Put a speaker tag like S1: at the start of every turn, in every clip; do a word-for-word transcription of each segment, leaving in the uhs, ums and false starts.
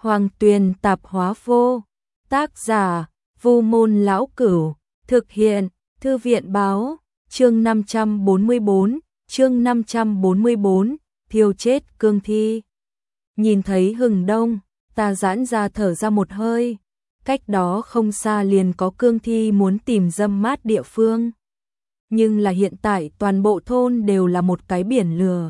S1: Hoàng Tuyền Tạp Hóa Vô. Tác giả: Vu Môn Lão Cửu. Thực hiện: Thư viện báo. Chương năm trăm bốn mươi bốn, chương năm trăm bốn mươi bốn, thiêu chết cương thi. Nhìn thấy hừng đông, ta giãn ra thở ra một hơi. Cách đó không xa liền có cương thi muốn tìm dâm mát địa phương. Nhưng là hiện tại toàn bộ thôn đều là một cái biển lửa.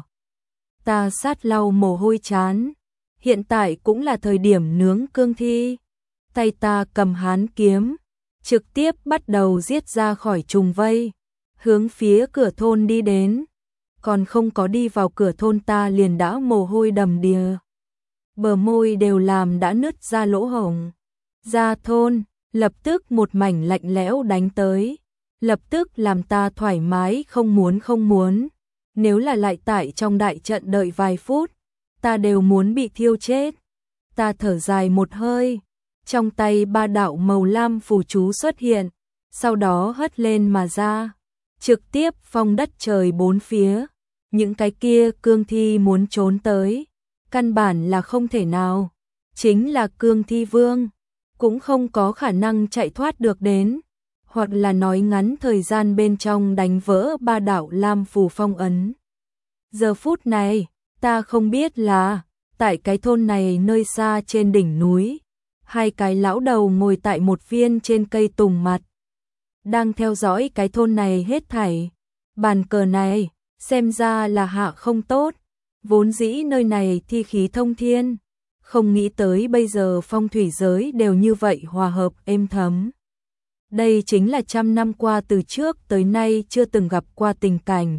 S1: Ta sát lau mồ hôi chán. Hiện tại cũng là thời điểm nướng cương thi. Tay ta cầm hán kiếm, trực tiếp bắt đầu giết ra khỏi trùng vây, hướng phía cửa thôn đi đến. Còn không có đi vào cửa thôn ta liền đã mồ hôi đầm đìa. Bờ môi đều làm đã nứt ra lỗ hổng. Ra thôn, lập tức một mảnh lạnh lẽo đánh tới. Lập tức làm ta thoải mái không muốn không muốn. Nếu là lại tại trong đại trận đợi vài phút, ta đều muốn bị thiêu chết. Ta thở dài một hơi, trong tay ba đạo màu lam phù chú xuất hiện, sau đó hất lên mà ra, trực tiếp phong đất trời bốn phía. Những cái kia cương thi muốn trốn tới, căn bản là không thể nào. Chính là cương thi vương, cũng không có khả năng chạy thoát được đến, hoặc là nói ngắn thời gian bên trong đánh vỡ ba đạo lam phù phong ấn. Giờ phút này, ta không biết là, tại cái thôn này nơi xa trên đỉnh núi, hai cái lão đầu ngồi tại một viên trên cây tùng mặt, đang theo dõi cái thôn này hết thảy. Bàn cờ này, xem ra là hạ không tốt, vốn dĩ nơi này thi khí thông thiên, không nghĩ tới bây giờ phong thủy giới đều như vậy hòa hợp êm thấm. Đây chính là trăm năm qua từ trước tới nay chưa từng gặp qua tình cảnh.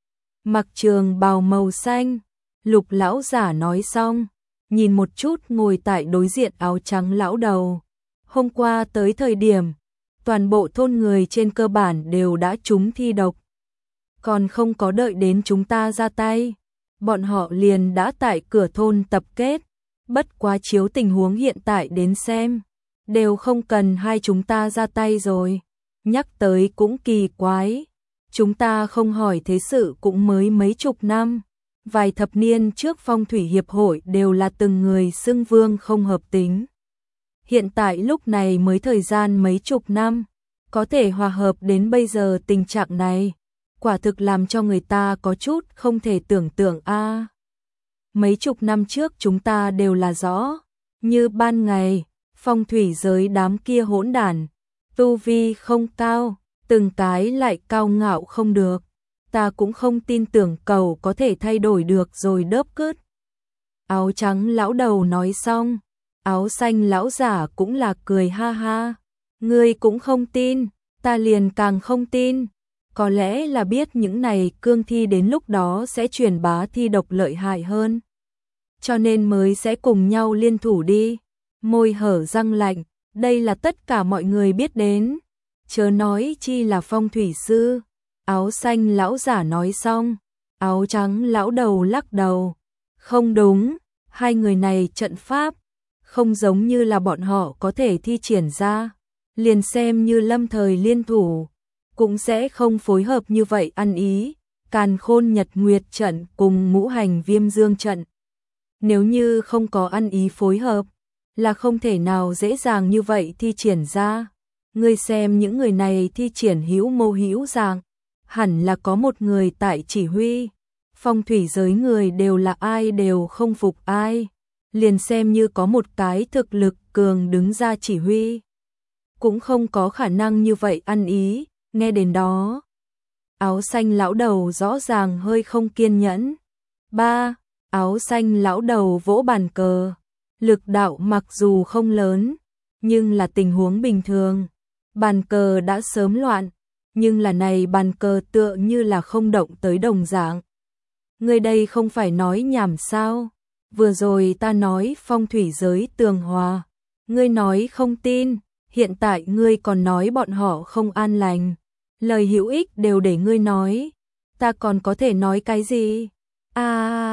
S1: Mặc trường bào màu xanh, Lục lão giả nói xong, nhìn một chút ngồi tại đối diện áo trắng lão đầu. Hôm qua tới thời điểm, toàn bộ thôn người trên cơ bản đều đã trúng thi độc. Còn không có đợi đến chúng ta ra tay, bọn họ liền đã tại cửa thôn tập kết. Bất quá chiếu tình huống hiện tại đến xem, đều không cần hai chúng ta ra tay rồi. Nhắc tới cũng kỳ quái, chúng ta không hỏi thế sự cũng mới mấy chục năm. Vài thập niên trước phong thủy hiệp hội đều là từng người xưng vương không hợp tính. Hiện tại lúc này mới thời gian mấy chục năm, có thể hòa hợp đến bây giờ tình trạng này, quả thực làm cho người ta có chút không thể tưởng tượng a. À, mấy chục năm trước chúng ta đều là rõ như ban ngày, phong thủy giới đám kia hỗn đản, tu vi không cao, từng cái lại cao ngạo không được. Ta cũng không tin tưởng cầu có thể thay đổi được rồi đớp cứt. Áo trắng lão đầu nói xong, áo xanh lão giả cũng là cười ha ha. Ngươi cũng không tin, ta liền càng không tin. Có lẽ là biết những này cương thi đến lúc đó sẽ truyền bá thi độc lợi hại hơn, cho nên mới sẽ cùng nhau liên thủ đi. Môi hở răng lạnh, đây là tất cả mọi người biết đến, chớ nói chi là phong thủy sư. Áo xanh lão giả nói xong, áo trắng lão đầu lắc đầu. Không đúng, hai người này trận pháp, không giống như là bọn họ có thể thi triển ra. Liền xem như lâm thời liên thủ, cũng sẽ không phối hợp như vậy ăn ý. Càn khôn nhật nguyệt trận cùng ngũ hành viêm dương trận. Nếu như không có ăn ý phối hợp, là không thể nào dễ dàng như vậy thi triển ra. Ngươi xem những người này thi triển hữu mô hữu dạng, hẳn là có một người tại chỉ huy. Phong thủy giới người đều là ai đều không phục ai, liền xem như có một cái thực lực cường đứng ra chỉ huy, cũng không có khả năng như vậy ăn ý. Nghe đến đó, áo xanh lão đầu rõ ràng hơi không kiên nhẫn. Ba, áo xanh lão đầu vỗ bàn cờ, lực đạo mặc dù không lớn, nhưng là tình huống bình thường, bàn cờ đã sớm loạn. Nhưng là này bàn cờ tựa như là không động tới đồng dạng. Ngươi đây không phải nói nhảm sao? Vừa rồi ta nói phong thủy giới tường hòa, ngươi nói không tin, hiện tại ngươi còn nói bọn họ không an lành. Lời hữu ích đều để ngươi nói, ta còn có thể nói cái gì? A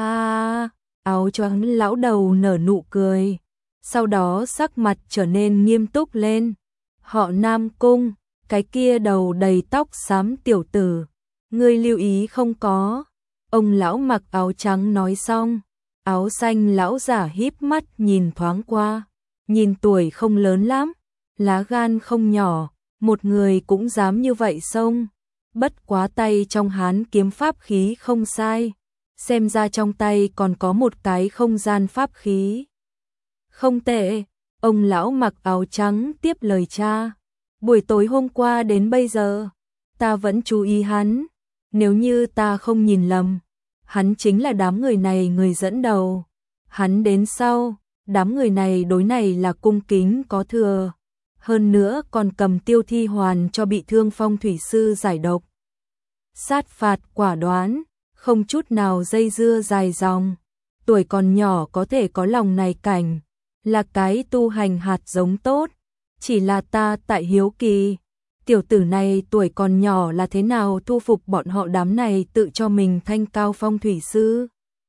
S1: à, áo choàng lão đầu nở nụ cười, sau đó sắc mặt trở nên nghiêm túc lên. Họ Nam Cung, cái kia đầu đầy tóc xám tiểu tử, ngươi lưu ý không có? Ông lão mặc áo trắng nói xong, Áo xanh lão giả híp mắt nhìn thoáng qua, nhìn tuổi không lớn lắm, lá gan không nhỏ, một người cũng dám như vậy xông. Bất quá tay trong hán kiếm pháp khí không sai, xem ra trong tay còn có một cái không gian pháp khí. Không tệ, ông lão mặc áo trắng tiếp lời cha. Buổi tối hôm qua đến bây giờ, ta vẫn chú ý hắn, nếu như ta không nhìn lầm, hắn chính là đám người này người dẫn đầu. Hắn đến sau, đám người này đối này là cung kính có thừa, hơn nữa còn cầm tiêu thi hoàn cho bị thương phong thủy sư giải độc. Sát phạt quả đoán, không chút nào dây dưa dài dòng, tuổi còn nhỏ có thể có lòng này cảnh, là cái tu hành hạt giống tốt, chỉ là ta tại hiếu kỳ, tiểu tử này tuổi còn nhỏ là thế nào thu phục bọn họ đám này tự cho mình thanh cao phong thủy sư.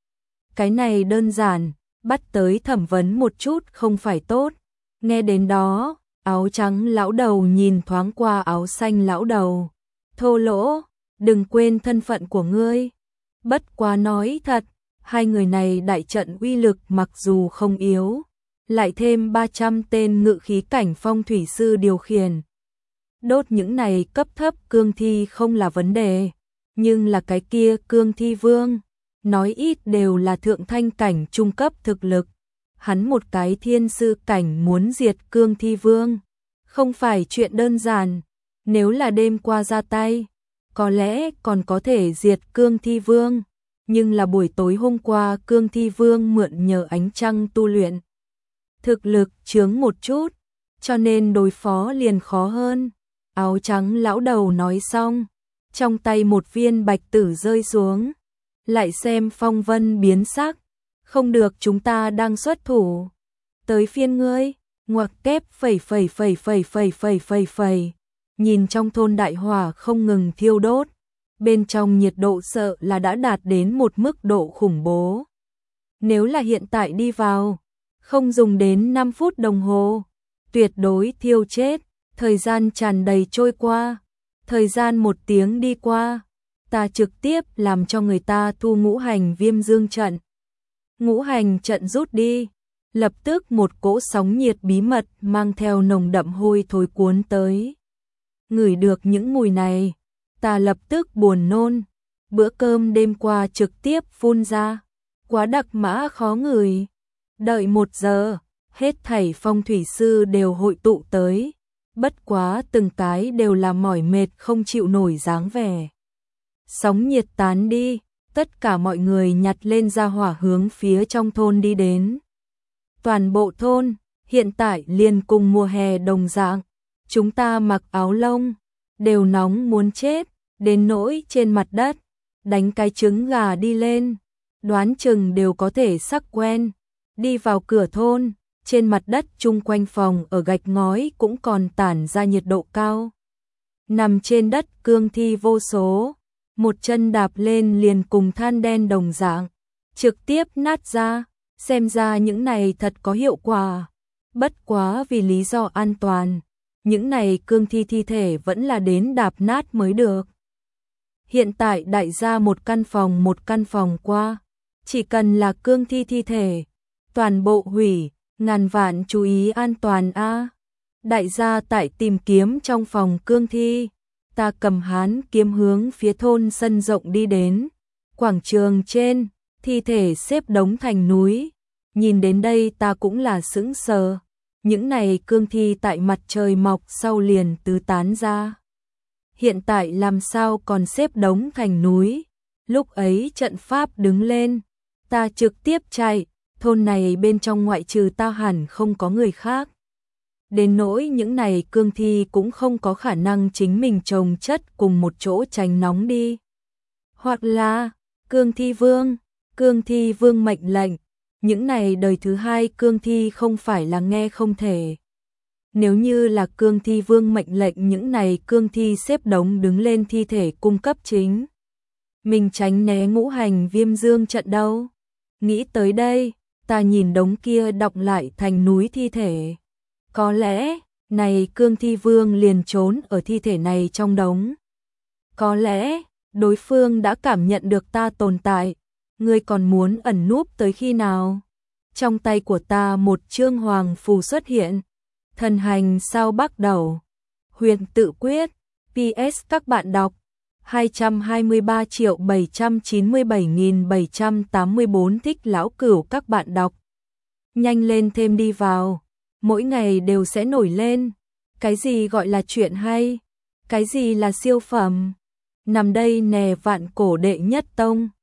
S1: Cái này đơn giản, bắt tới thẩm vấn một chút không phải tốt. Nghe đến đó, áo trắng lão đầu nhìn thoáng qua áo xanh lão đầu, thô lỗ, đừng quên thân phận của ngươi. Bất quá nói thật, hai người này đại trận uy lực mặc dù không yếu, lại thêm ba trăm tên ngự khí cảnh phong thủy sư điều khiển. Đốt những này cấp thấp cương thi không là vấn đề, nhưng là cái kia cương thi vương, nói ít đều là thượng thanh cảnh trung cấp thực lực. Hắn một cái thiên sư cảnh muốn diệt cương thi vương, không phải chuyện đơn giản, nếu là đêm qua ra tay, có lẽ còn có thể diệt cương thi vương, nhưng là buổi tối hôm qua cương thi vương mượn nhờ ánh trăng tu luyện. Thực lực chướng một chút, cho nên đối phó liền khó hơn. Áo trắng lão đầu nói xong, trong tay một viên bạch tử rơi xuống, lại xem phong vân biến sắc, không được chúng ta đang xuất thủ. Tới phiên ngươi, ngoặc kép phẩy phẩy phẩy phẩy phẩy phẩy phẩy phẩy, nhìn trong thôn đại hỏa không ngừng thiêu đốt, bên trong nhiệt độ sợ là đã đạt đến một mức độ khủng bố. Nếu là hiện tại đi vào, không dùng đến năm phút đồng hồ, tuyệt đối thiêu chết. Thời gian tràn đầy trôi qua, thời gian một tiếng đi qua, ta trực tiếp làm cho người ta thu ngũ hành viêm dương trận. Ngũ hành trận rút đi, lập tức một cỗ sóng nhiệt bí mật mang theo nồng đậm hôi thối cuốn tới. Ngửi được những mùi này, ta lập tức buồn nôn, bữa cơm đêm qua trực tiếp phun ra, quá đặc mã khó ngửi. Đợi một giờ, hết thảy phong thủy sư đều hội tụ tới. Bất quá từng cái đều là mỏi mệt không chịu nổi dáng vẻ. Sóng nhiệt tán đi, tất cả mọi người nhặt lên ra hỏa hướng phía trong thôn đi đến. Toàn bộ thôn, hiện tại liền cùng mùa hè đồng dạng, chúng ta mặc áo lông, đều nóng muốn chết, đến nỗi trên mặt đất, đánh cái trứng gà đi lên, đoán chừng đều có thể sắc quen. Đi vào cửa thôn, trên mặt đất chung quanh phòng ở gạch ngói cũng còn tản ra nhiệt độ cao. Nằm trên đất cương thi vô số, một chân đạp lên liền cùng than đen đồng dạng, trực tiếp nát ra, xem ra những này thật có hiệu quả. Bất quá vì lý do an toàn, những này cương thi thi thể vẫn là đến đạp nát mới được. Hiện tại đại gia một căn phòng một căn phòng qua, chỉ cần là cương thi thi thể, toàn bộ hủy. Ngàn vạn chú ý an toàn a. À. Đại gia tại tìm kiếm trong phòng cương thi, ta cầm hán kiếm hướng phía thôn sân rộng đi đến. Quảng trường trên, thi thể xếp đống thành núi. Nhìn đến đây ta cũng là sững sờ. Những này cương thi tại mặt trời mọc sau liền tứ tán ra. Hiện tại làm sao còn xếp đống thành núi. Lúc ấy trận pháp đứng lên, ta trực tiếp chạy. Thôn này bên trong ngoại trừ tao hẳn không có người khác. Đến nỗi những này cương thi cũng không có khả năng chính mình chồng chất cùng một chỗ tránh nóng đi. Hoặc là, cương thi vương, cương thi vương mệnh lệnh, những này đời thứ hai cương thi không phải là nghe không thể. Nếu như là cương thi vương mệnh lệnh những này cương thi xếp đống đứng lên thi thể cung cấp chính. Mình tránh né ngũ hành viêm dương trận đâu. Nghĩ tới đây. Ta nhìn đống kia đọng lại thành núi thi thể. Có lẽ, này cương thi vương liền trốn ở thi thể này trong đống. Có lẽ, đối phương đã cảm nhận được ta tồn tại, ngươi còn muốn ẩn núp tới khi nào? Trong tay của ta một chương hoàng phù xuất hiện. Thần hành sao bắt đầu. Huyền tự quyết. pê ét các bạn đọc. hai trăm hai mươi ba triệu bảy trăm chín mươi bảy nghìn bảy trăm tám mươi bốn thích lão cửu các bạn đọc. Nhanh lên thêm đi vào. Mỗi ngày đều sẽ nổi lên. Cái gì gọi là chuyện hay? Cái gì là siêu phẩm? Nằm đây nè vạn cổ đệ nhất tông.